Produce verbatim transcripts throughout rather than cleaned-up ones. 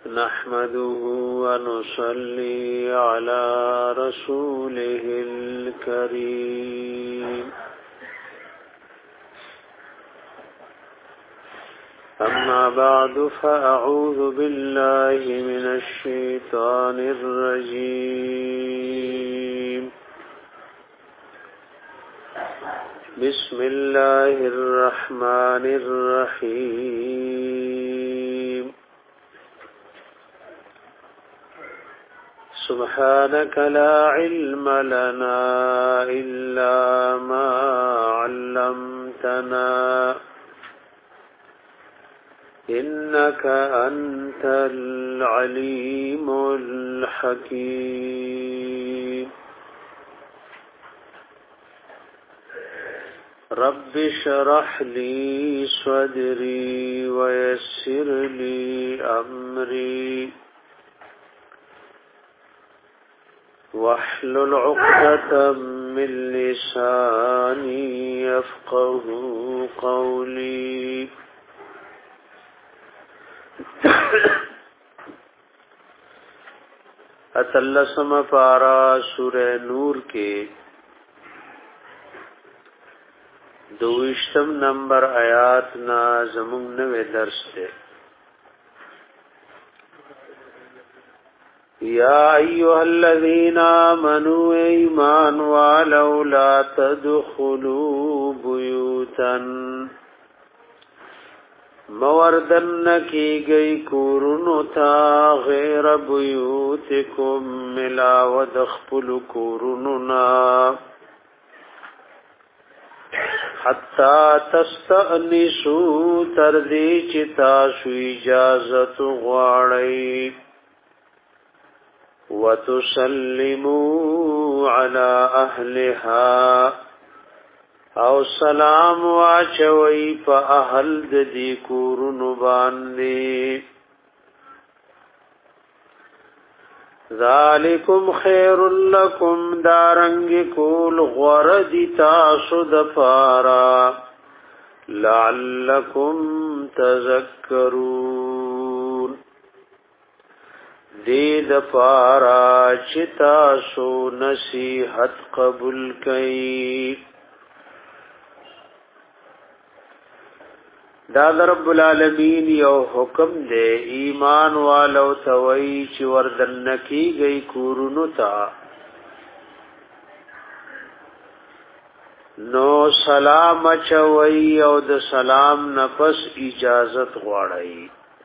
نحمده ونصلي على رسوله الكريم أما بعد فأعوذ بالله من الشيطان الرجيم بسم الله الرحمن الرحيم سبحانك لا علم لنا إلا ما علمتنا إنك أنت العليم الحكيم رب اشرح لي صدري ويسر لي أمري واحلل عقدة من لساني يفقه قولي اتلسم پارا سورہ نور کے دوشتم نمبر آیات نا زمون نوے درس دے یا ایوہ الذین آمنوا ایمان والو لا تدخلوا بیوتا موردن کی گئی کورنو تا غیر بیوتکم ملاود اخپل کورننا حتی تستأنسو تردی چتاسو اجازت غاڑی وتسلموا على اهلها او سلام واچوي په اهل د دې کورونو باندې ذالکم خیر لکم دارنګ کول غرد تاسو د پارا لعلکم تذکرون دې د پارا چې تاسو نصیحت قبول کړئ دا رب العالمین یو حکم دے ایمان والو توئی چی وردن کی گئی کورونو تا نو سلام چوئی او د سلام نفس اجازت غواړی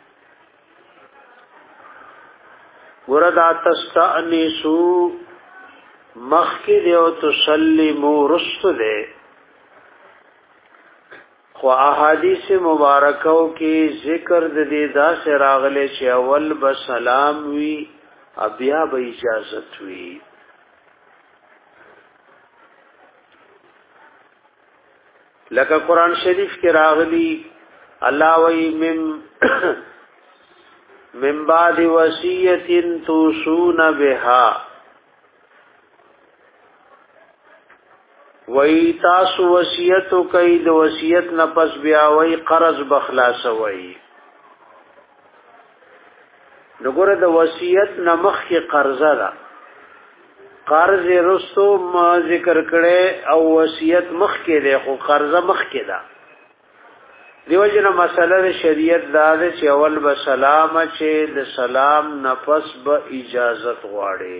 وردا تستأنسو مخکی دیو تسلیمو رست دے خو احادیث مبارکو کې ذکر د دې داس راغله چې اول به سلام وی بیا به اجازت وی لکه قران شریف کې راغلی الله وی مم من بعد وصیت توصون بها وی تاسو وصیت کوي د وصیت نه پس بیا وی قرض بخلاص وی نګوره د وصیت نه مخ کې قرضه ده قرض رسو ما ذکر کړي او وصیت مخ کې ده خو قرضه مخ کې ده دیو جن مسله شریعت دا ده چې اول به سلام چې د سلام نه پس به اجازت غواړي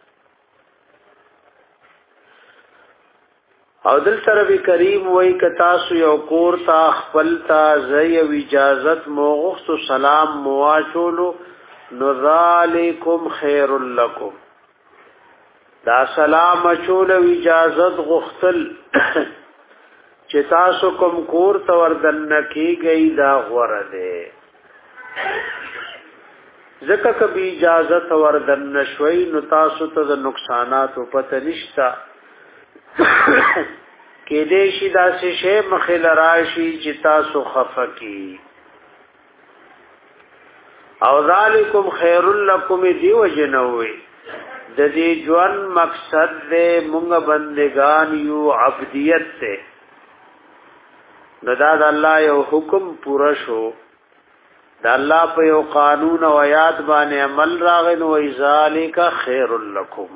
او دل طرف کریم وای ک تاسو یو کور تا خپل تا زی او اجازت موغخت سلام مواچولو نو ذالکم خیر لکم دا سلام چول او اجازت غختل چې تاسو کوم کور تا وردن کی گئی دا غوړه ده زکه کبي اجازت وردن شوي نو تاسو ته د نقصانات او پته نشتا کې دې شي دا شی مخل راشي چې تاسو خفقي او ذالکم خیر لکم دی وجنوي د دې ژوند مقصد دې مونږ بندگان یو عبدیت ته نو دا د الله یو حکم پورا شو دا الله په یو قانون او آیات باندې عمل راغی نو ذالک خیر لکم.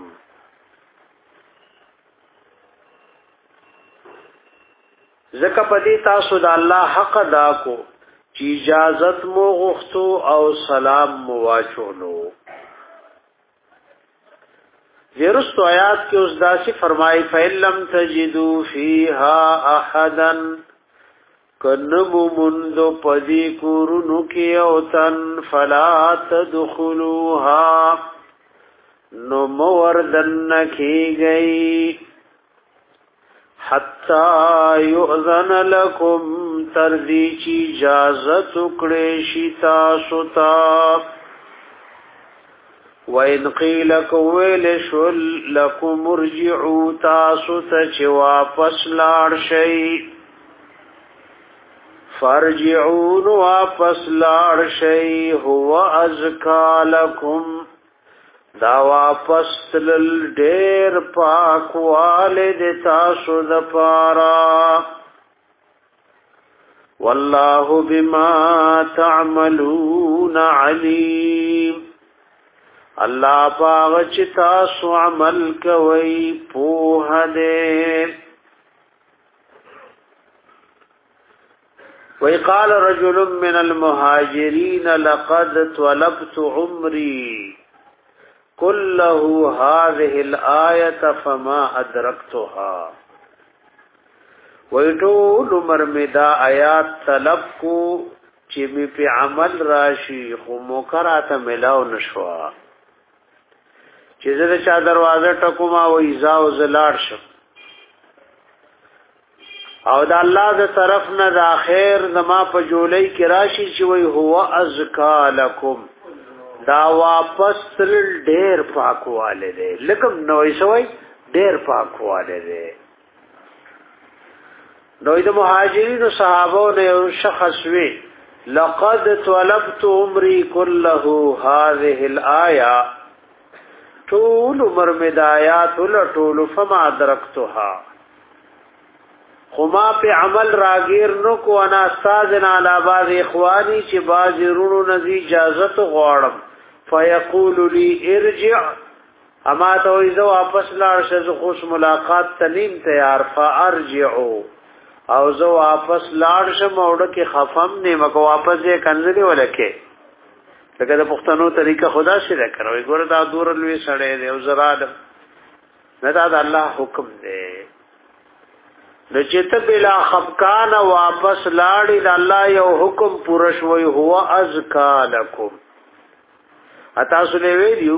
زکه پدې تاسو د الله حق ادا کو چې اجازت مو غوښتو او سلام مو واچولو. ورستو آیات کې اوس داسې فرمایي فَإِلَّمْ تَجِدُوا فِيهَا أَحَدًا کنمو مندو پدی کورنو کی اوتن فلا تدخلوها نو موردن کی گئی حتی یؤذن لکم تردی چی اجازت اکڑیشی تاسو تا وَإِنْ قِيلَ كُوِلِ شُلْ لَكُمْ ارْجِعُوا تاسو تچ واپس لاړ شئ فرجعون واپس لاړ شئ هو ازکا لکم دا واپس تلل ډیر پاکواله د تاسو د پارا والله بما تعملون علیم الله پاغ چې تاسو عمل کوي په هده. وقال رجل من المهاجرين لقد طلبت عمري كله هذه الآية فما أدركتها. ويطول مرمدا آیات طلب کو چې می په عمل راشي خو موکرات ملاو نشوا چې زه چا دروازه ټکوما و ایزا او زلاړ شم او د الله د طرف نه د اخر زما په جولای کې راشي چې وای هو ازکا لکم دا واپس تل ډیر پاکواله دی لکم نوې سوې ډیر پاکواله دی. نو د مهاجرینو صحابو نه یو شخص وی لقد طلبت عمري كله هذه الايه طول عمر مدایات ولټول فما درکتها خما په عمل راگیر نو کو انا استاذنا علی بعض اخوانی چې بعض رونو نزی اجازت غواړم فیقول لی ارجع اما ته ایزو واپس لاړ شه خوش ملاقات تنیم تیار فارجعو او زو واپس لاړ شم اوړه کې خفم نه مکو واپس یې کنځلې ولکه لکه د پښتنو طریقه خدا شي راکړوي ګوره دا دور لوي سړې دی او زراد نه دا د الله حکم دی د چته بلا خفقان واپس لاړی د الله یو حکم پوره شوی هو ازکا لکم. اتاسو له ویلو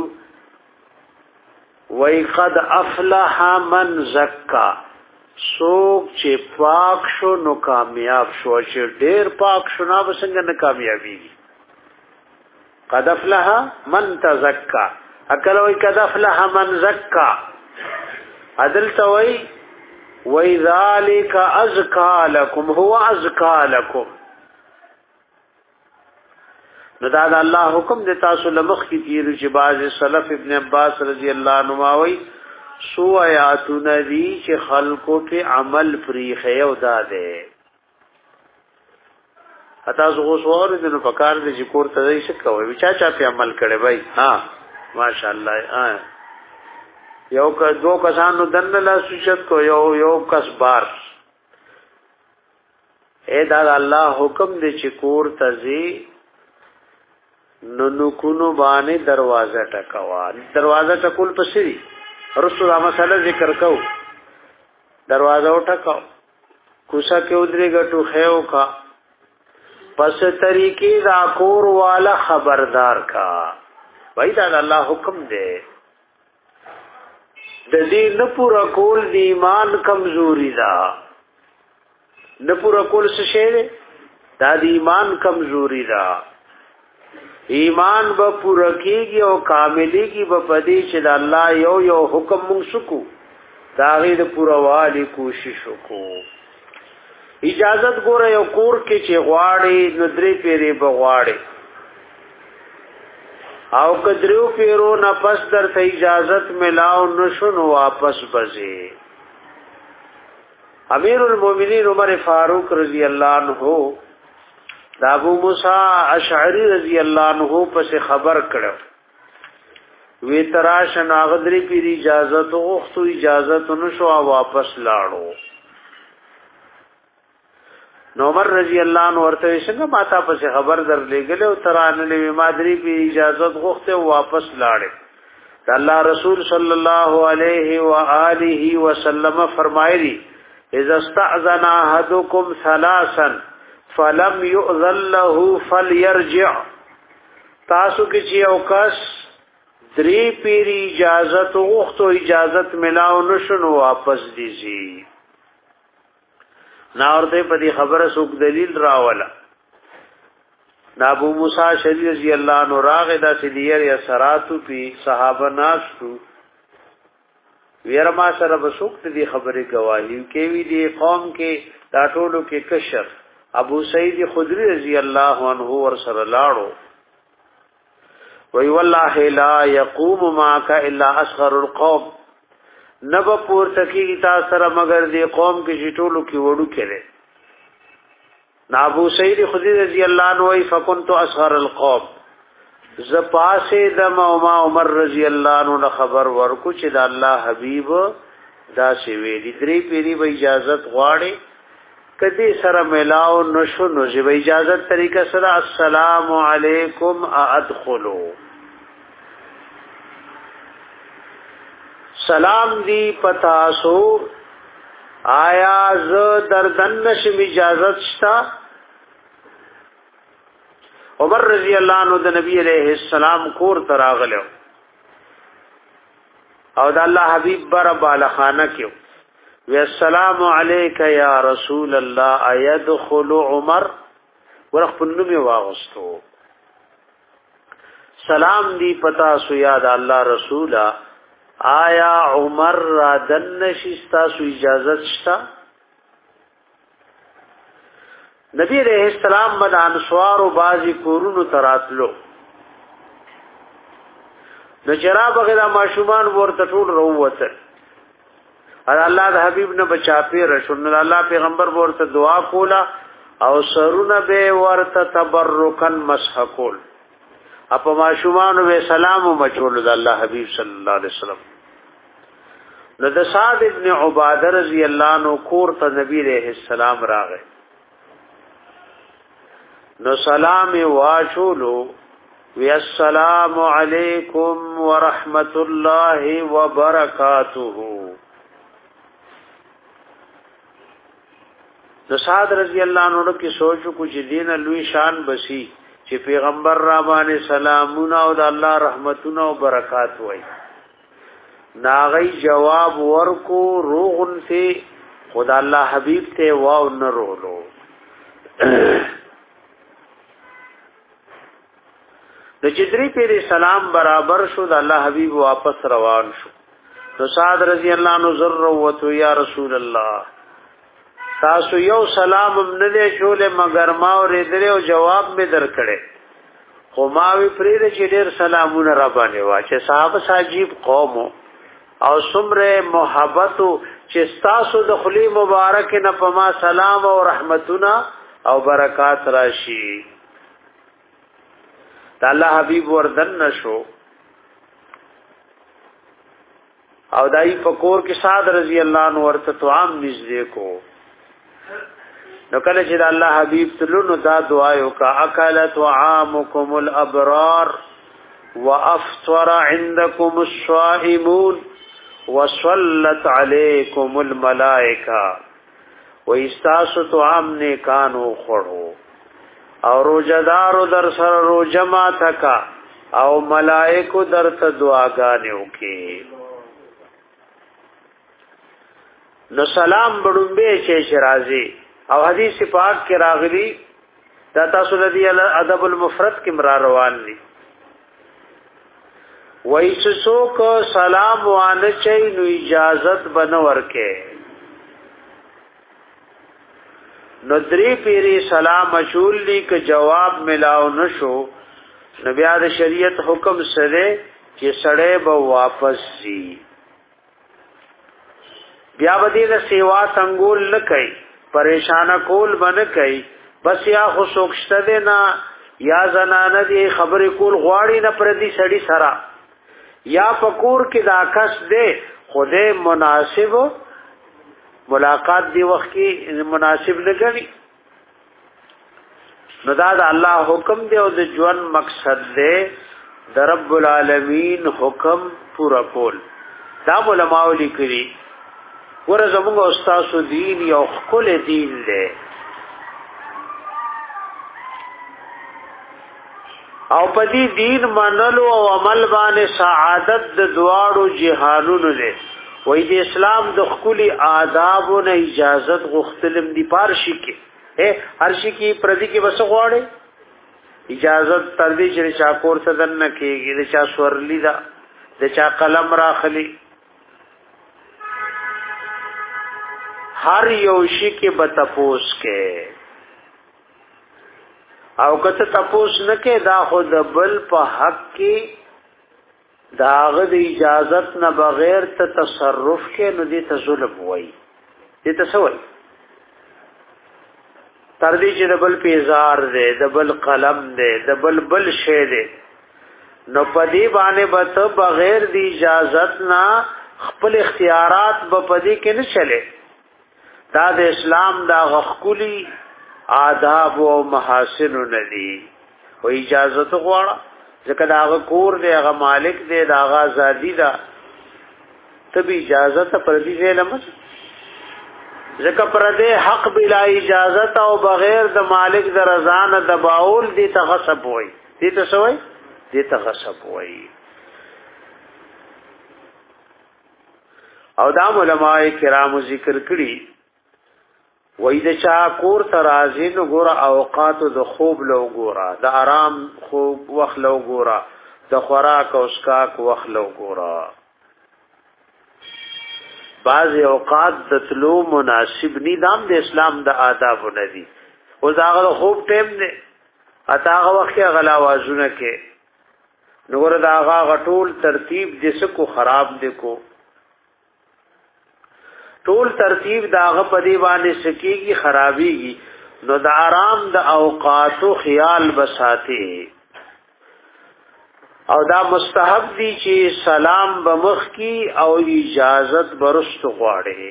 وای قد افلح من زکا سوک چې پاک شو نو کامیاب شو چې ډیر پاک شو نو څنګه نه کامیابی. قد افلح من تزکا اکل وای قد افلح من زکا عدل توي وَذَلِكَ أَزْكَى لَكُمْ هُوَ أَزْكَى لَكُمْ. نو دا الله حکم د تاسو لمخ کی تیر چې باز سلف ابن عباس رضی الله عنهما وی سو آیاتون دی چې خلقو په عمل فریخه او داده اته زغو سوال دې نو پکار دې چې کور ته ځي څه کوي چا چا په عمل کړي بھائی ها ماشاءالله ها یو که دو کسانو دن لا سوچت کو یو یو کس بار اے دا الله حکم دې چې کور ته ځي نو نو کونو باندې دروازه ټکوا دروازه ټکول پسې رسول الله مسله ذکر کو دروازه ټکاو کوسا کې ودري غټو خېو کا پس طریقې دا کور والا خبردار کا وای دا الله حکم دې د دې نه پورا کول د ایمان کمزوري دا نه پورا کول څه شی دا د ایمان کمزوري دا ایمان به پورا کیږي او کاملېږي به پدې چې د الله یو یو حکم مونږ شکو دا غي د پورا والی کوشش وکړو. اجازت ګوره یو کور کې چې غواړي نظرې پیری بغواړي او کدریو پیرو نه پس درته اجازت ملاو نشو واپس بځي. امیر المؤمنین عمر فاروق رضی الله عنه دا ابو موسی اشعری رضی الله عنه پس خبر کړو وی تراش ناغدری پیر اجازه غوښتو اجازه نشو واپس لاړو نو عمر رضی الله عنه ورته څنګه ماته پس خبر در لګل او ترانه لوي مادری پیر اجازه غوښته واپس لاړې الله رسول صلی الله علیه و آله وسلم فرمایلی اذا استأذن احدكم ثلاثا فلم يؤذن له فليرجع تاسو کې چې یو کس درې پیر اجازت غوښتو اجازت ملاو نشو واپس دیږي نا ورته په دې خبره څوک دلیل راولا نا ابو موسی شری رضی الله عنه راغه د سدیر یا سراتو پی صحابه ناشو ویرما سره بسوک دې خبره گواهی کوي دې قوم کې دا ټولو کې کشر ابو سعید خدری رضی الله عنه ور سره لاړو وی والله لا يقوم معك الا اصغر القوم نب پور تکی تا سره مگر دی قوم کې شټولو کې وړو کړي نابو سید خدری رضی الله عنه وی فكنت اصغر القوم ز پاسه د ما عمر رضی الله عنه خبر ورکو چې د الله حبیب دا سی ویلی درې پیری به اجازه غواړي کدی سره ملاو نشو نو چې به اجازه طریقه سره السلام علیکم ادخلوا سلام دی پتاسو آیا ز دردن نشم اجازت شتا عمر رضی اللہ عنہ د نبی علیہ السلام کور تراغلو او د الله حبیب بر بالخانه کیو و السلام علیک یا رسول الله ایدخل عمر ورخ پنومی واغستو سلام دی پتاسو یاد الله رسولا آیا عمر را دن شستا سو اجازت شتا نبی علیہ السلام من انسوار و بازی کورونو تراتلو نو جراب غیره ماشومان ورته ټول روته ار الله د حبیب نه بچا پی رسول الله پیغمبر ورته دعا کولا او سرونه به ورته تبرکن مسح کول اپا ماشومان و سلام و مچول د الله حبیب صلی الله علیه وسلم نو د سعد ابن عباده رضی الله عنه کور ته نبی علیہ السلام راغی نو سلام واچولو وی السلام علیکم ورحمت الله وبرکاته نو سعد رضی الله عنه کی سوچو کو چې دین لوی شان بسی چې پیغمبر را باندې سلامونه او د الله رحمتونه او برکات وای ناغی جواب ورکو روغن سے خدا الله حبیب ته واو نه رولو د چتری پیر سلام برابر شو د الله حبیب واپس روان شو نو سعد رضی الله عنه ذروته یا رسول الله تاسو یو سلام نه له شوله مگر ما ورېدل او جواب می درکړې خو ما وی پرې چې ډېر سلامونه را باندې وا چې صاحب ساجيب قوم او سمره محبت چې تاسو د خلی مبارک نه پما سلام او رحمتونه او برکات راشي الله حبیب وردن نشو او دای فقور کې سعد رضی الله عنه ورته توام نږدې کو نو کله چې الله حبیب تلونو دا دعا یو کا اکلت وعامکم الابرار وافطر عندكم الصائمون وصلت عليكم الملائکه واستاسو طعام نه کانو خړو او روزدارو در سره روزما تکا او ملائکو در ته دعاګانې وکي نو سلام بڑنبه چې شرازی او حدیث پاک کې راغلی دا تاسو د ادب المفرد کې مرا روان دي وایسو کو سلام وانه چي نو اجازت بنور کې نو درې پیری سلام مشول لی ک جواب ملاو نشو نبی د شریعت حکم سره چې سړی به واپس شي بیا ودی د سیوا څنګه لکای پریشان کول بن کای بس یا خو سوکشته دی نه یا زنانه دی خبرې کول غواړي نه پردي سړي سره یا پکور کې دا کس دی خوده مناسب ملاقات دی وخت کې مناسب نه غني نو دا د الله حکم دی او د ژوند مقصد دی د رب العالمین حکم پورا کول دا علماء لیکلي ور زموږ استاد دین یو خپل دین دی او پدی دین منلو او عمل باندې سعادت د دواړو جهانونو له وې د اسلام د خولي آداب او اجازت غختلم دی پارشي کې اے هرشي کې پردي کې وسه غواړي اجازت تر دې چې چا کور صدن نه کېږي د چا سورلی دا د چا قلم راخلي هر یو شي کې بتپوس کې او کته تپوس نه کې دا خود بل په حق کې داغه د اجازت نه بغیر ته تصرف کې نو دي ته ظلم وای دي ته سوال تر دې چې د بل پیزار دی د بل قلم دی د بل بل شی دی نو پدی باندې بت بغیر د اجازت نه خپل اختیارات په پدی کې نه چلے دا د اسلام دا غخکلی آداب او محاسن ندی او اجازت غواړه ځکه دا کور دی هغه مالک دی دا هغه ازادي ده تب اجازت پر دې لمس ځکه پر دې حق بلا اجازت او بغیر د مالک د رضا نه دباول دي تغصب وای دي ته سوې دي تغصب وای او دا علماء کرام ذکر کړي وای د چا کور ترازی نو ګوره اوقات د خوب لو ګوره د آرام خوب وخت لو ګوره د خوراک او اسکاک وخت لو ګوره بعض اوقات د تلو مناسب ني دام د اسلام د آداب ندي او داغه خوب ټیم نه اتاغه وخت غلا وازونه کې نو ګوره داغه غټول ترتیب جسکو خراب دکو ټول ترتیب داغه په دی باندې سکیږي خرابيږي نو د آرام د اوقاتو خیال بساته او دا مستحب دی چې سلام بمخ کی او اجازت برست غواړي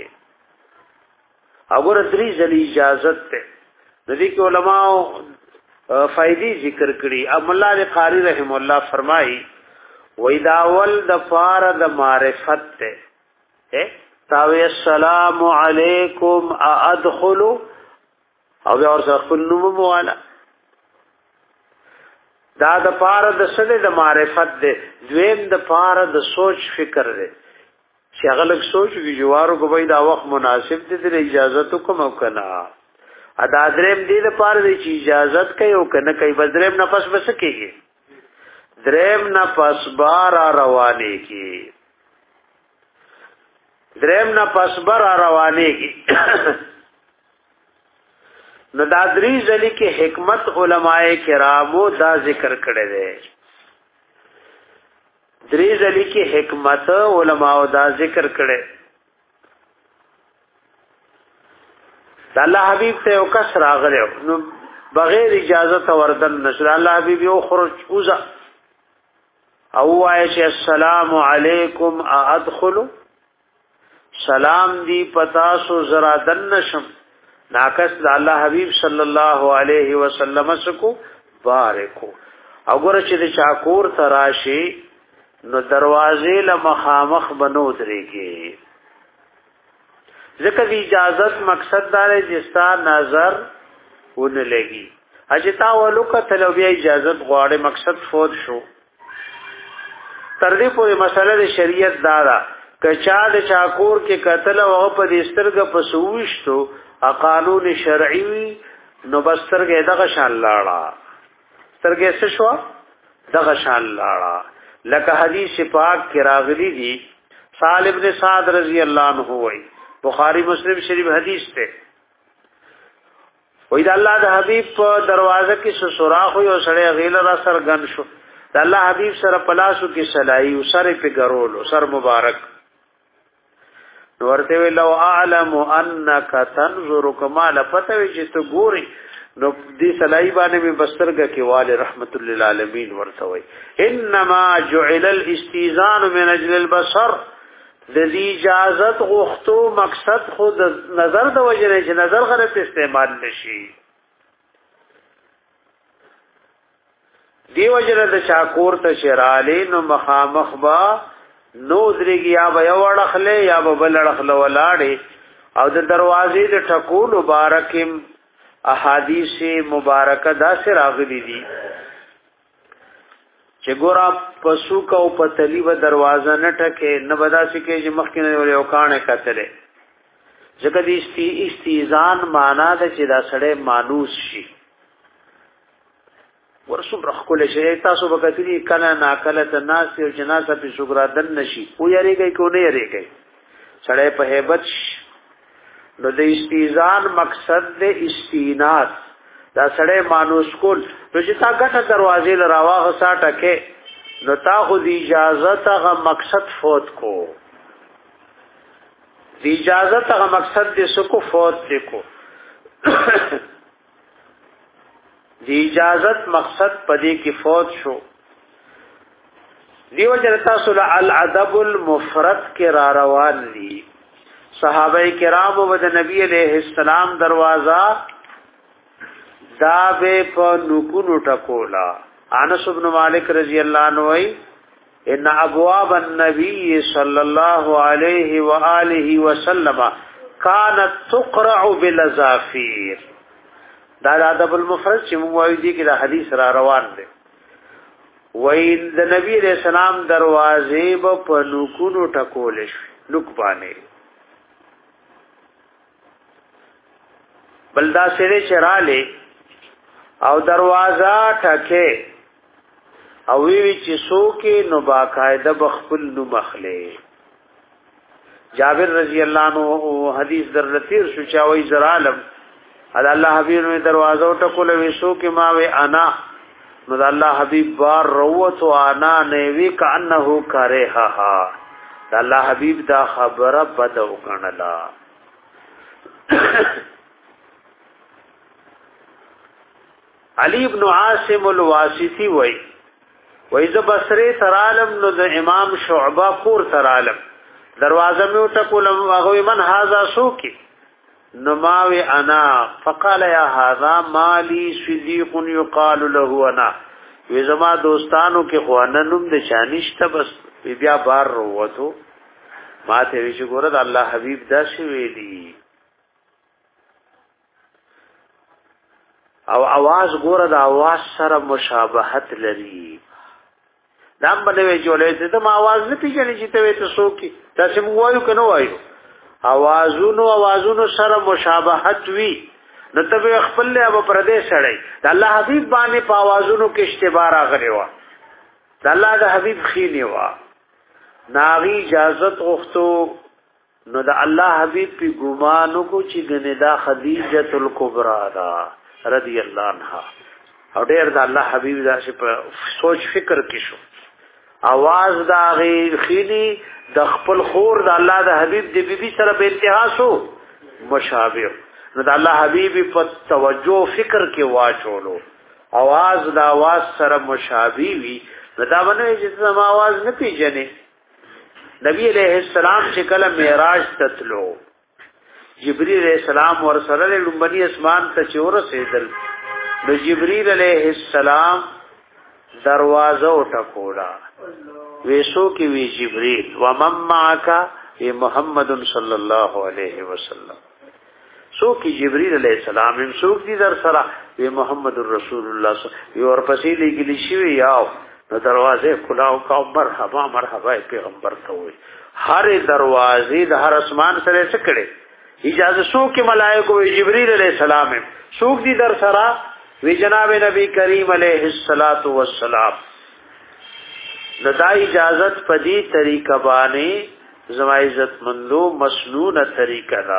اگر درې ځلې اجازت ته د دې کې علماء فائدې ذکر کړي ام الله قاری رحم الله فرمایي وإذا ول د فار د معرفت ته تاوی السلام علیکم ادخلوا او بیا ورسره خپل نوم مواله دا د پاره د سده د معرفت ده دویم د پاره د سوچ فکر ده چې هغه لږ سوچ وی جوارو کوی دا وخت مناسب دي د اجازه کوم او کنه ادا دریم دې د پاره د اجازه کوي او کنه کوي بدریم نفس بس کېږي دریم نفس بار روانه کی دریم نفس بار روانه کی نو دا درې ځلې کې حکمت علماء کرامو دا ذکر کړی دی درې ځلې کې حکمت علماء دا ذکر کړي د الله حبيب ته یو کس راغلی نو بغیر اجازه وردن نشر الله حبيب یو خرج اوزا او عائشہ السلام علیکم ادخلوا سلام دی پتا سو زرا دن نشم ناکس د الله حبیب صلی الله علیه وسلم سکو بارکو وګوره چې د چاکور تراشی نو دروازې له مخامخ بنو درېږي ځکه د اجازت مقصد دا دی چې ستا نظر ونه لګي اجتا ولوکه تلوبیا اجازت غواړي مقصد فوت شو تر دې پورې مسله د شریعت دا ده کچا د چاکور کې قتل او په دې سترګه پسويشتو ا قانون شرعي نو بسترګه دغه شان لاړه سترګه څه شو دغه شان لاړه لکه حدیث پاک کې راغلي دي سالم ابن سعد رضی الله عنه وای بخاری مسلم شریف حدیث ته وای د الله د حبیب په دروازه کې سوراخ یو سړی غیله را سرګن شو د الله حبیب سره پلاسو کې سلای او سره په ګرول سر مبارک ورته لو اعلم انك تنظر كما لفتوي چې ته ګوري نو دې سلای باندې می بسترګه کې والي رحمت للعالمین ورته وي انما جعل الاستئذان من اجل البصر د دې اجازت غوښتو مقصد خود نظر د وجه چې نظر غلط استعمال نشي دی وجه د چاکور ته شرالی نو مخامخ با نو درګي یا به وړخله یا به بلړخله ولاړې او د دروازې د ټکول مبارکم احادیث مبارکه دا سره راغلي دي چې ګورا پسو کو پتلی و دروازه نه ټکه نه بدا سکه چې مخکینه یو کانه کتره ځکه دې استیزان معنا ده چې دا سړی مانوس شي ورسوم رخول شي تاسو وکړي کله ناکله د ناس او جنازه په شکرادن نشي او یریږي کو نه یریږي سړی په hebat نو د استیزان مقصد د استیناس دا سړی مانوس کول نو چې تا ګټه دروازې لراواغه ساټه نو تا خو د اجازه ته مقصد فوت کو د اجازه ته مقصد د سکو فوت کو دی اجازت مقصد پدې کې فوت شو دیو جنتا سول الادب المفرد کې را روان دي صحابه کرام او د نبی علیہ السلام دروازه دا به په نکونو ټکولا انس بن مالک رضی الله عنه وای ان ابواب النبي صلی الله علیه و آله وسلم كانت تقرع بالظافیر دا ادب المفرد چې موږ وایو دي کې دا حدیث را روان دي وای د نبی رسول الله دروازې په نوکونو ټکول شي لوک باندې بلدا سره چراله او دروازه ټکه او وی چې سوکې نو باقاعده بخپل نو مخله جابر رضی الله عنه حدیث در رتیر شو چاوي زرالم ادا الله حبیب می دروازه ټکول وسو کې ما وی انا نو الله حبیب بار روت و انا نه وی کانه کرها ها الله حبیب دا خبره بد وکړلا علی ابن عاصم الواسطی وای وای ز بصری ترالم نو د امام شعبہ کور ترالم دروازه می ټکول هغه من هاذا سوکی نماوی انا فقال یا هذا مالی صدیق یقال له انا وی زما دوستانو کې خواننوم د شانشته بس بیا بار وروته ما ته وی چې ګوره د الله حبیب دا شی ویلی او आवाज ګوره د आवाज سره مشابهت لري دام باندې جوړې ته ما आवाज نه پیژنې چې ته ته سوکي دا چې موږ وایو کنه وایو اوازونو اوازونو سره مشابهت وی نو ته خپل له ابو پردیس سړی د الله حبیب باندې په اوازونو کې اشتباه راغلی و د الله د حبیب خینی و ناغي اجازت غوښتو نو د الله حبیب په ګمانو کو چې ګندا خدیجه الکبرى دا رضی الله عنها او ډېر د الله حبیب دا چې په سوچ فکر کې شو आवाज دا غي خینی د خپل خور د الله د حبیب د بیبي سره په انتها شو مشابه نو د الله حبیب په توجه فکر کې واچولو आवाज د आवाज سره مشابه وي نو دا باندې چې سم आवाज نه پیژنې نبی علیہ السلام چې کله معراج تتلو جبرئیل علیہ السلام ور سره لومبني اسمان ته چور رسیدل نو جبرئیل علیہ السلام دروازه وټکولا ویسو کی وی جبريل ومن معك ای محمد صلی الله علیه وسلم سو کی جبريل علیہ السلام هم سو کی در سره وی محمد رسول الله صلی الله اور پسې لګلی شوی یاو نو دروازه کلاو کا مرحبا مرحبا پیغمبر ته وی هر دروازې د هر اسمان سره څه کړي اجازه سو کی ملائکه وی جبريل علیہ السلام سو کی در سره وی جناب نبی کریم علیہ الصلات والسلام لدا اجازت پدی طریقہ باندې زما عزت مندو مسنون طریقہ دا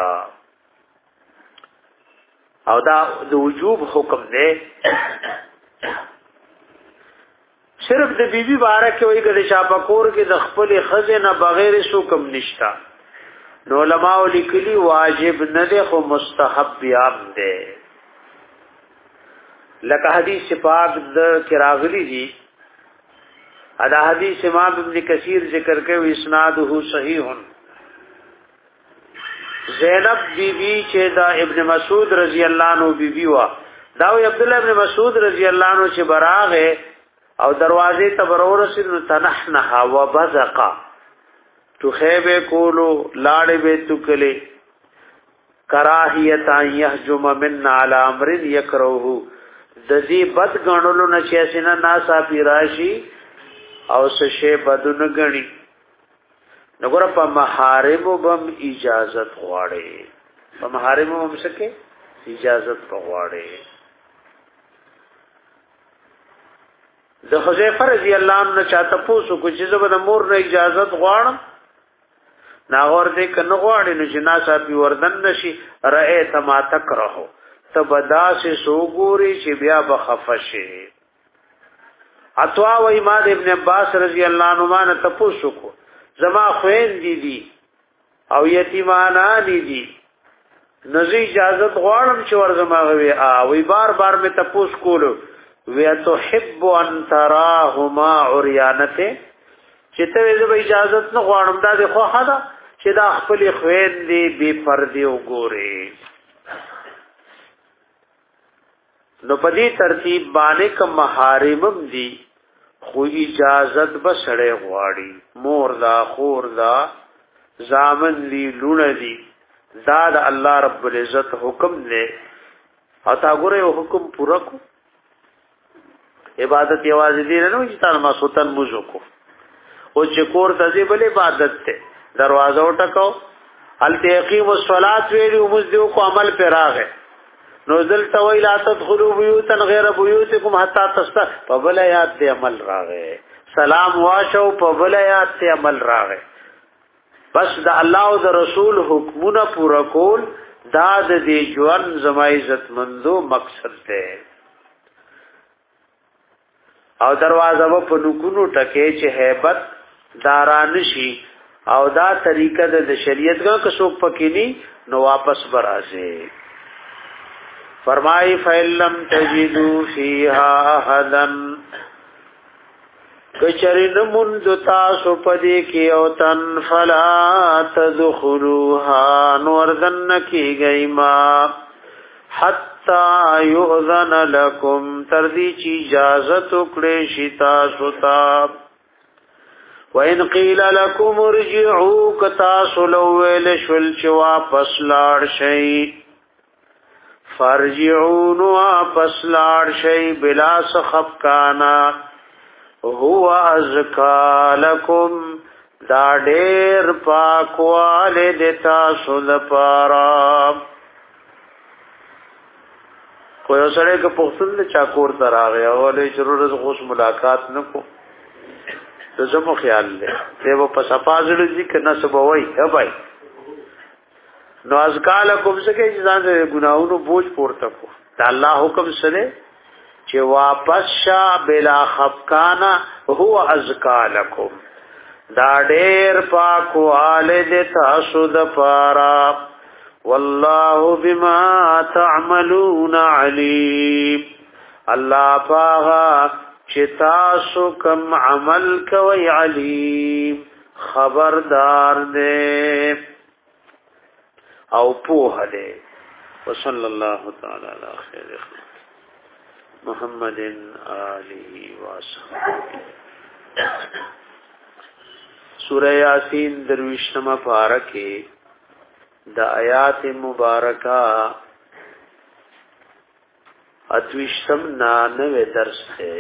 او دا د وجوب حکم دی صرف د بیبي بارک وي ګل شاپکور کې د خپل خزنه بغیر سو کم نشتا نو علماء لیکلي واجب نه دی خو مستحب بیان دی لکه حدیث پاک د کراغلی دی ادا حدیث امام ابن کثیر ذکر کوي اسناده صحیح. زینب بی بی چې دا ابن مسعود رضی الله عنه بی بی وا دا عبد الله ابن مسعود رضی الله عنه چې براغه او دروازې ته ورور رسول تنحنها وبزقا تو خیبه کولو لاړې به توکلې کراهیت ان يهجم من على امر يكرهه د دې بد غنولو نه چې اسنه ناسا پیراشي او سشه بدون غني نګور په محارم بم اجازت غواړي په محارم بم سکه اجازت غواړي. د حذیفه رضی الله عنه چاته پوسو کو چې زبر مور نه اجازت غواړم ناغور دې کنه غواړي نو جناسا پی وردن نشي رأیت ما تکرهو تبدا سے سوګوري چې بیا بخفشه. اتوا و امام ابن عباس رضی الله عنهما نه تپوسو کو زما خوین دي دي او یتیمانان دي دي نزی اجازت غواړم چې ورزما غوي ا وی بار بار می تپوس کولو وی تحب ان تراهما عریانته چې ته زما اجازت نه غواړم دا د خو حدا چې دا خپل خوین دي بے پردي وګوري. نو په دې ترتیب باندې کوم محارمم دي خو اجازت بسړې غواړي مور دا خور دا زامن دی لونه دی دا د الله رب العزت حکم دی او تا ګوره حکم پورا کو عبادت یوازې دی نه چې تاسو ما سوتن موزو کو او چې کور د دې بل عبادت ته دروازه وټکاو ال تقیم الصلات ویلو مزدو کو عمل پر راغې نو ذل تویل تدخلوا بیوتا غیر بیوتکم حتا تست فبل آیات ته عمل راغې سلام واشو فبل آیات ته عمل راغې. بس د الله او د رسول حکمونه پورا کول دا د دې ژوند زما عزت مندو مقصد ده. او دروازه په نګونو ټکه چې hebat داران شي او دا طریقه د شریعت کا کڅوک پکینی نو واپس برازه. فرمائی فَإِلَّمْ تَجِدُوا فِيهَا أَحَدًا کچرین مند تاسو پدی کی او تن فلا تدخلوها نوردن کی گئی ما حتی یؤذن لکم تردی چی اجازت اکڑی شتا ستا وَإِنْ قِيلَ لَكُمْ ارْجِعُوا کتاسو لویل شل چی واپس لار شئی فرجعون واپس لار شئی بلا سخب کانا هو ازکا لکم دا ډیر پاکواله دتا سود پارا. کوئی سره که پختون چا کور تر راغی اوله ضرورت خوش ملاقات نکو ته زمو خیال له دیو په صفازل ذکر نسب وای ها بھائی نو ازکا لکم سکه ځان د ګناونو بوج پورته کو دا الله حکم سره چې واپس شا بلا خفقانا هو ازکا لکم دا ډیر پاکواله د تاسو د پارا والله بما تعملون علیم. الله پاغا چې تاسو کوم عمل کوي علیم خبردار دې او پوه دې. وصلی الله تعالی علی خیر محمد آله و صحبه. سورہ یاسین درویشتمہ پارکے دا آیات مبارکہ اتویشتم نانوے درس ہے.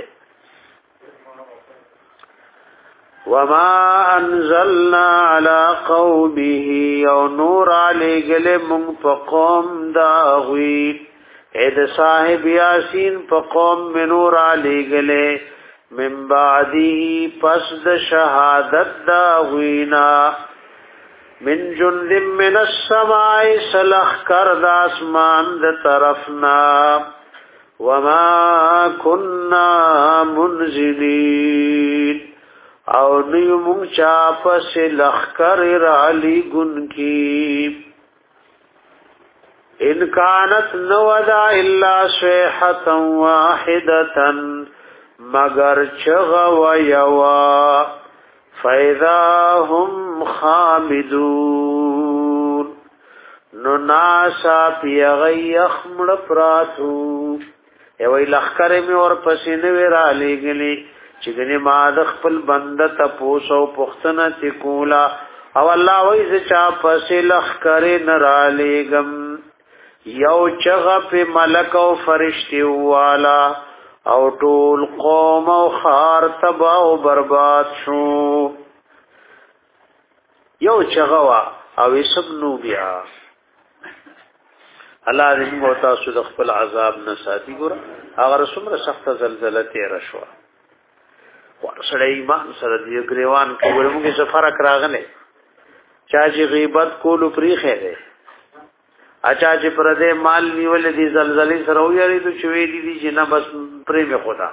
وما انزلنا على قومه او نور علی گلے منگ پا قوم داغوی اید صاحب یاسین پا قوم میں نور علی گلے من بعدی پس د شہادت داغوینا من جند من السماء سلخ کرد آسمان د طرفنا وما کننا منزلین او نیو مونگ چاپس لخکر رالی گن کی. ان كانت نودا الا صيحه واحده مگر چغ و یوا فاذا هم خامدون نو ناسا پیغی اخمڑ پراتو ایوی لخکر می اور پسینه ویرا لیگلی چگنی ما دخپل بند تپوسو پختن تکولا او اللہ ویز چا پسی لخکر نرالیگم یو چغ پی ملک و فرشتی والا او ټول قوم او خار تبا او برباد شو یو چغوا او سبنو بیا الله دې موږ تاسو د خپل عذاب نه ساتي ګره هغه څومره سخت زلزلہ تیر شو ورسره ایمان سره دی ګریوان کې ورمږه سفر راغله چا چې غیبت کولو پری خیره اچھا چې پر دې مال نیول دي زلزلې سره ویری ته چوي دي چې نه بس پرې مې خدا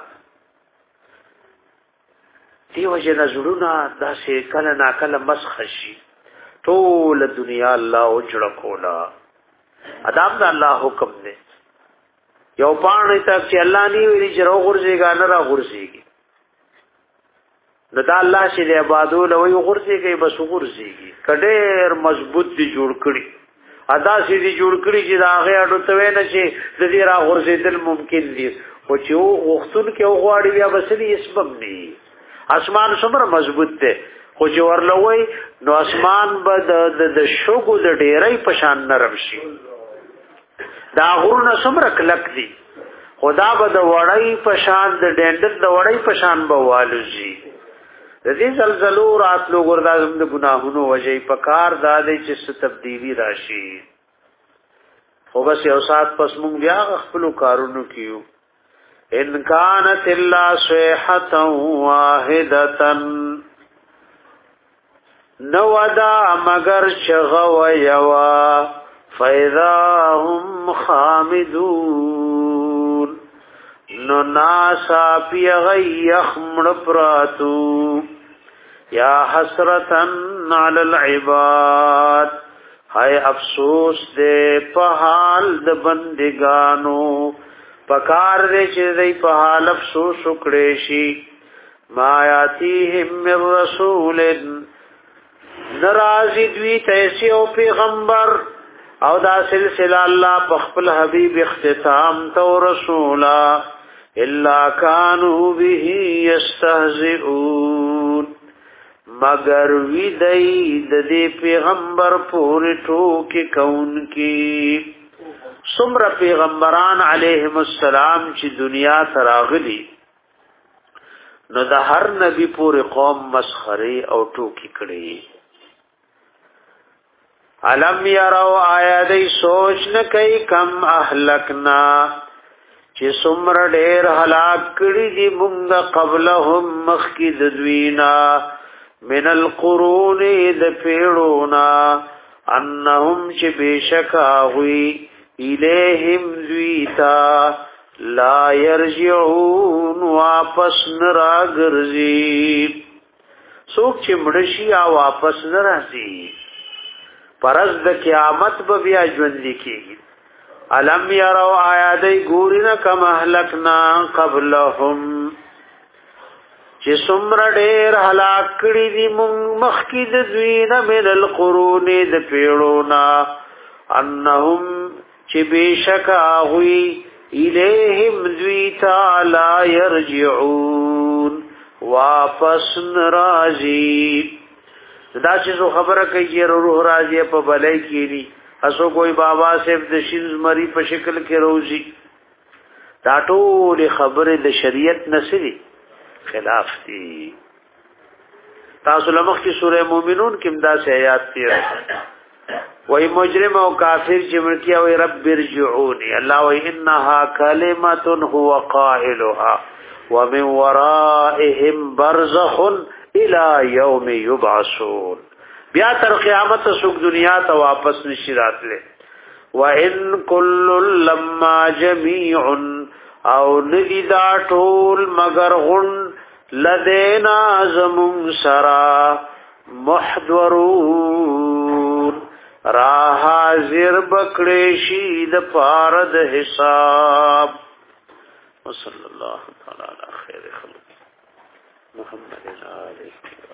دی وجه نه زړونه داسې کله نا کله مسخ شي ټول دنیا الله او جوړ کولا ادم د الله حکم دی یو پانه ته چې الله نی ویلي چې رو غرزيګا نه را غرزيږي نو دا الله چې د عبادت لوي غرزيږي بس غرزيږي کډېر مضبوط دي جوړ کړي ادا سي دي جوړ کړي چې دا هغه اډو ته نه چې د دې را غرزيدل ممکن دي خو چې وختون کې وغواړي بیا بسني اسبب ني اسمان څومره مضبوط دی خو چې ورلوي نو اسمان به د د شوګو د ډېرې پشان نرم شي دا غرونه څومره کلک دي خدا به د وړۍ پشان د ډېندل د وړۍ پشان به والوږي د دې زلزلو راتلو ګردا زم د ګناهونو وجې پکار دادې چې ست تبدیلی راشي خو بس یو سات پس مونږ بیا خپل کارونو کیو ان كانت الا صيحه واحده نودا مگر شغو یوا فاذا هم خامدون نو ناسا پیغی یخمڑ پراتو یا حسرتن علی العباد ہائے افسوس دے پہال د بندگانو پکار دے چی دی پہال افسوس اکڑیشی ما یاتیہم من رسول نرازی دوی تیسی او پیغمبر او دا سلسلہ اللہ پخپل حبیب اختتام تو رسولا الا کانو به یستهزئون مگر وی دی د دې پیغمبر پوری ټوکی کون کی سمر پیغمبران علیهم السلام چې دنیا تراغلی نو د هر نبی پوری قوم مسخره او ټوکی کړي علم یرو آیا دی سوچ نکئی کم احلکنا چی سمر دیر حلاک کری دی منگ قبلهم مخی ددوینا من القرون د پیڑونا انہم چی بیشکا ہوئی الیہم دویتا لا یرجعون واپس نرا گرزی سوک چی مڑشی آ واپس نرازی پرز د قیامت به بیا ژوند کیږي علم یرو آیا دی ګورنه کم اهلکنا قبلهم چې څومره ډېر هلاک کړي دي مخکې د دوی نه من القرون د پیړونا انهم چې بشکا هوی الیهم دوی تعالی یرجعون واپس ناراضی دا چې زو خبره کوي چې روح راځي په بلای کېږي اسو کوئی بابا صاحب د شینز مری په شکل کې روزي دا ټول خبره د شریعت نسري خلاف دي تاسو لمخ کې سوره مومنون کې امدا سے آیات دي وای مجرم او کافر چې ورکی او رب ارجعوني الله و انها کلمه هو قائلها ومن ورائهم برزخ الى يوم يبعثون بیا تر قیامت سوک دنیا ته واپس نشی راتله وان كل لما جميع او ندی دا ټول مگر غن لدینا زمون سرا محضرون را حاضر بکړې شي د پاره د حساب. وصلی الله تعالی علی خیر خلق محمد علیه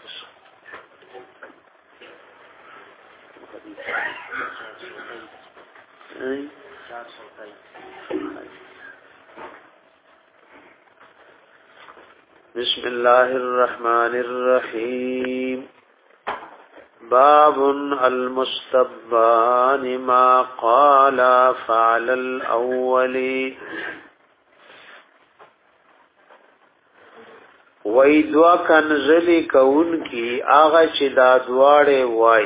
بسم الله الرحمن الرحیم. باب المستبان ما قال فعل الاول. وای دوا کنزلی کون کی آغا چې دا دواړه وای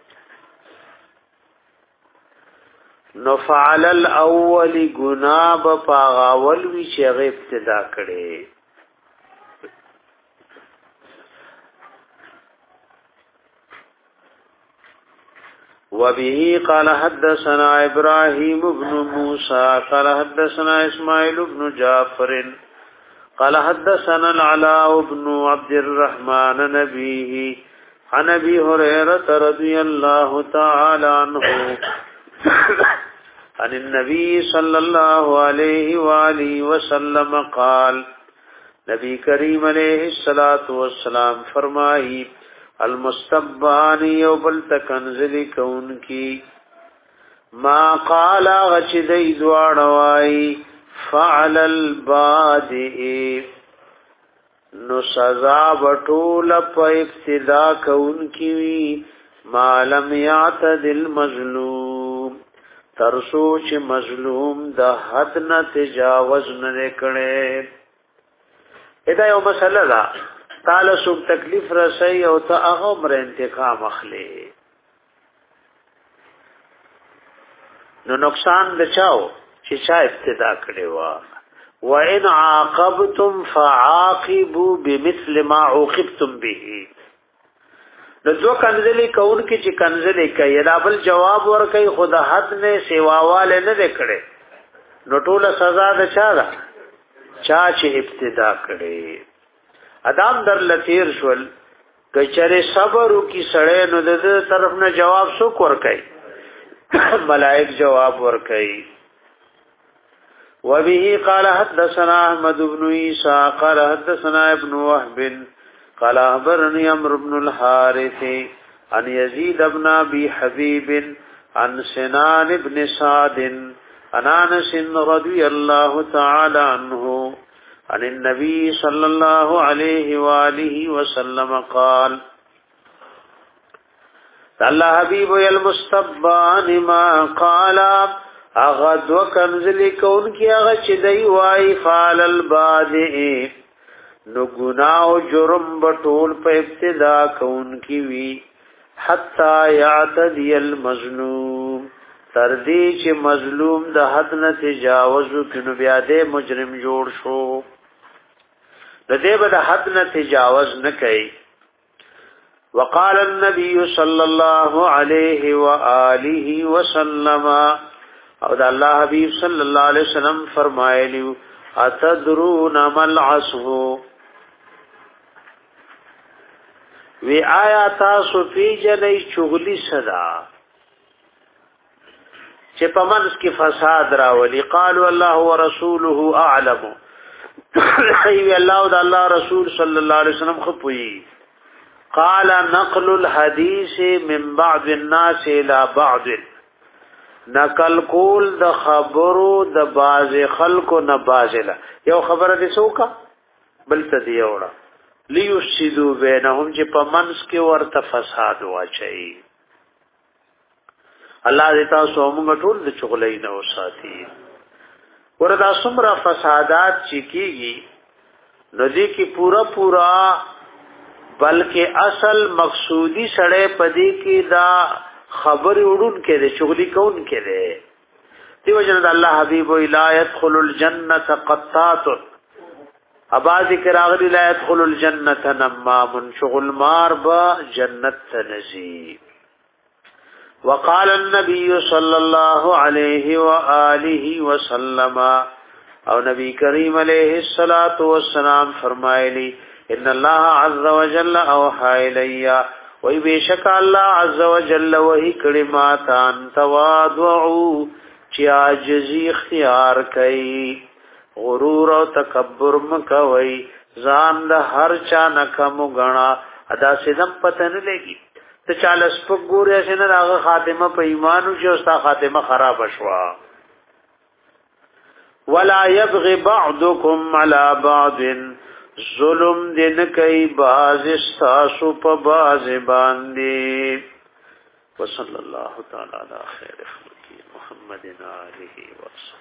نو فعل الاول گناب پاغاول وی چې هغه ابتدا کړي. وبه قال حدثنا ابراهيم بن موسى قال حدثنا اسماعيل بن جعفر قال حدثنا العلاء بن عبد الرحمن نبيه عن ابي هريره رضي الله تعالى عنه عن النبي صلى الله عليه واله وسلم قال نبی کریم علیہ الصلوۃ والسلام فرمائی المستبان یوبل تکنزلی کون کی ما قال غچدی دوړوای فعل البادئ نو سزا بطول پا ابتدا کون کی ما لم یعتدل مظلوم ترسوچ مظلوم دا حد نه تجاوز نه کړي. ادا یو مسله ده تعالی سوک تکلیف رسي او ته هغه مر انتقام اخلي نو نقصان بچاو چې چا ابتدا کړي وا. وان عاقبتم فعاقبوا بمثل ما عوقبتم به. نو جو کنزلی کون کی چې کنزلی کوي دا بل جواب ور کوي خدا حد نه سیواواله نه کړي نو ټوله سزا ده چا ده چا چې ابتدا کړي. ادم در لثیر شول کچره صبر کی سړې نو د طرف نه جواب سو ور کوي ملائک جواب ور کوي. وبه قال حدثنا احمد بن عيسى قال حدثنا ابن وهب قال اخبرني عمرو بن الحارث عن يزيد بن ابي حبيب عن سنان بن سعد عن انس رضي الله تعالى عنه عن النبي صلى الله عليه واله وسلم قال الله حبيب المستبان ما قال اغد وکنزل کون کی اغا چی دی وائی فعل البادئ نو گناہ و جرم بطول پا ابتدا کون کی وی حتی یعتدی المظلوم تردی چی مظلوم دا حد نا تجاوزو کنو بیادے مجرم جوڑ شو ندے با دا حد نا تجاوز نکئی. وقال النبی صلی اللہ علیہ وآلہ وسلم او دا الله حبیب صلی الله علیه وسلم فرمایلی اتدرون مل عصو وی آیا تاسو فی جنی چغلی صدا چې پمنس کی فساد راولی. قالوا الله ورسوله اعلم ای الله او دا الله رسول صلی الله علیه وسلم خپوی. قال نقل الحديث من بعض الناس الى بعض نقل کول د خبرو د باز خلکو نه بازله یو خبره دې سوکا بل څه دی وړه ليفسدوا بينهم چې په منس کې ورته فساد واچي. الله دې تاسو موږ ټول د چغلې نه وساتي. وردا څومره فسادات چې کیږي نو دې کې پورا پورا بلکې اصل مقصودی سړې پدې کې دا خبر وړون کې دي شغلي کون کې دي. دیو جن الله حبيب لا يدخل الجنه قطات ابا ذکر اغلی لا يدخل الجنه نمام شغل مار با جنت تنزي. وقال النبي صلى الله عليه واله وسلم او نبی کریم علیہ الصلوۃ والسلام فرمایلی ان الله عز وجل اوحى الي وای بشک الله عز وجل وحی کړي ما تان تواضعوا چې عاجزی اختیار کړي غرور او تکبر مکوي ځان د هر چا نکمو غنا ادا سیدم پته نه لګي ته چاله سپک ګورې شنه هغه خاتمه په ایمان او چې او خاتمه خراب شوا ولا يبغي بعضكم على بعض ظلم دین کوي باز استاسو په باز باندې وصلی الله تعالی علی خیر خلق محمد علیه وسلم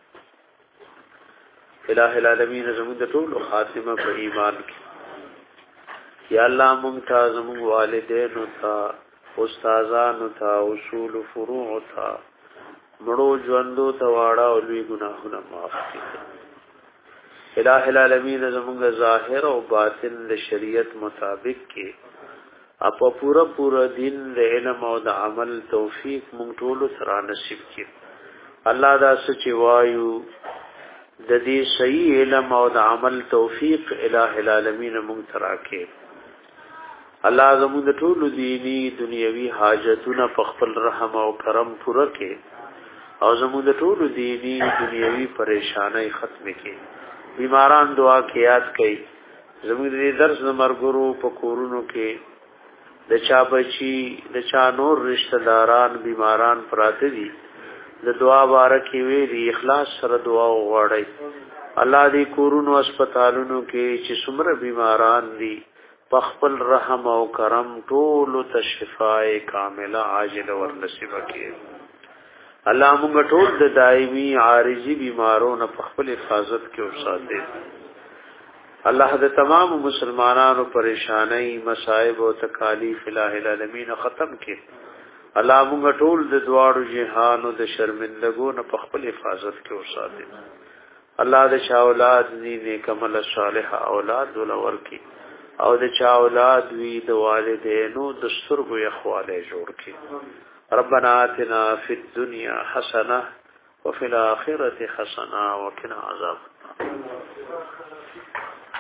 الہ العالمین زمون د ټول خاتمه په ایمان کې یا الله ممتاز مون والدین او تا استادانو تا اصول فروع تا مړو ژوندو ته واړه او لوی ګناهونه معاف کړي الہ العالمین زمون ظاهر او باطن د شریعت مطابق کې اپا پورا پورا دین د علم او د عمل توفیق مون ټول سره نصیب کړي الله دا سچ وایو د دې صحیح علم او د عمل توفیق الہ العالمین مونږ تراکه الله زموږ د ټولو دینی دنیوي حاجتونه په خپل رحم او کرم پوره کړي او زموږ د ټولو دینی دنیوي پریشانای ختم کړي بیماران دعا کې یاد کړي زموږ د درس مرګرو په کورونو کې د چا بچي د چا نور رشتہ داران بیماران پراته دي د دعا بارکی ویلی اخلاص سره دعا وغواړي الله دې کورونو هسپتالونو کې چې څومره بیماران دي په خپل رحم او کرم ټول ته شفاء کامله عاجله ور نصیب کړي الله موږ ټول د دایمي عارضی بیمارونو په خپل حفاظت کې اوساته الله د تمام مسلمانانو پریشانای مصائب او تکالیف الہ العالمین ختم کړي الله موږ ټول د دواړو جهانو د شرمندګو نه په خپل حفاظت کې اوساته الله د چا اولاد ني نیک عمل صالح اولاد ولور کی او د چا اولاد وی د والدینو د سترګو اخواله جوړ کی ربنا آتنا فی الدنيا حسنه وفي الاخره حسنه وقنا عذاب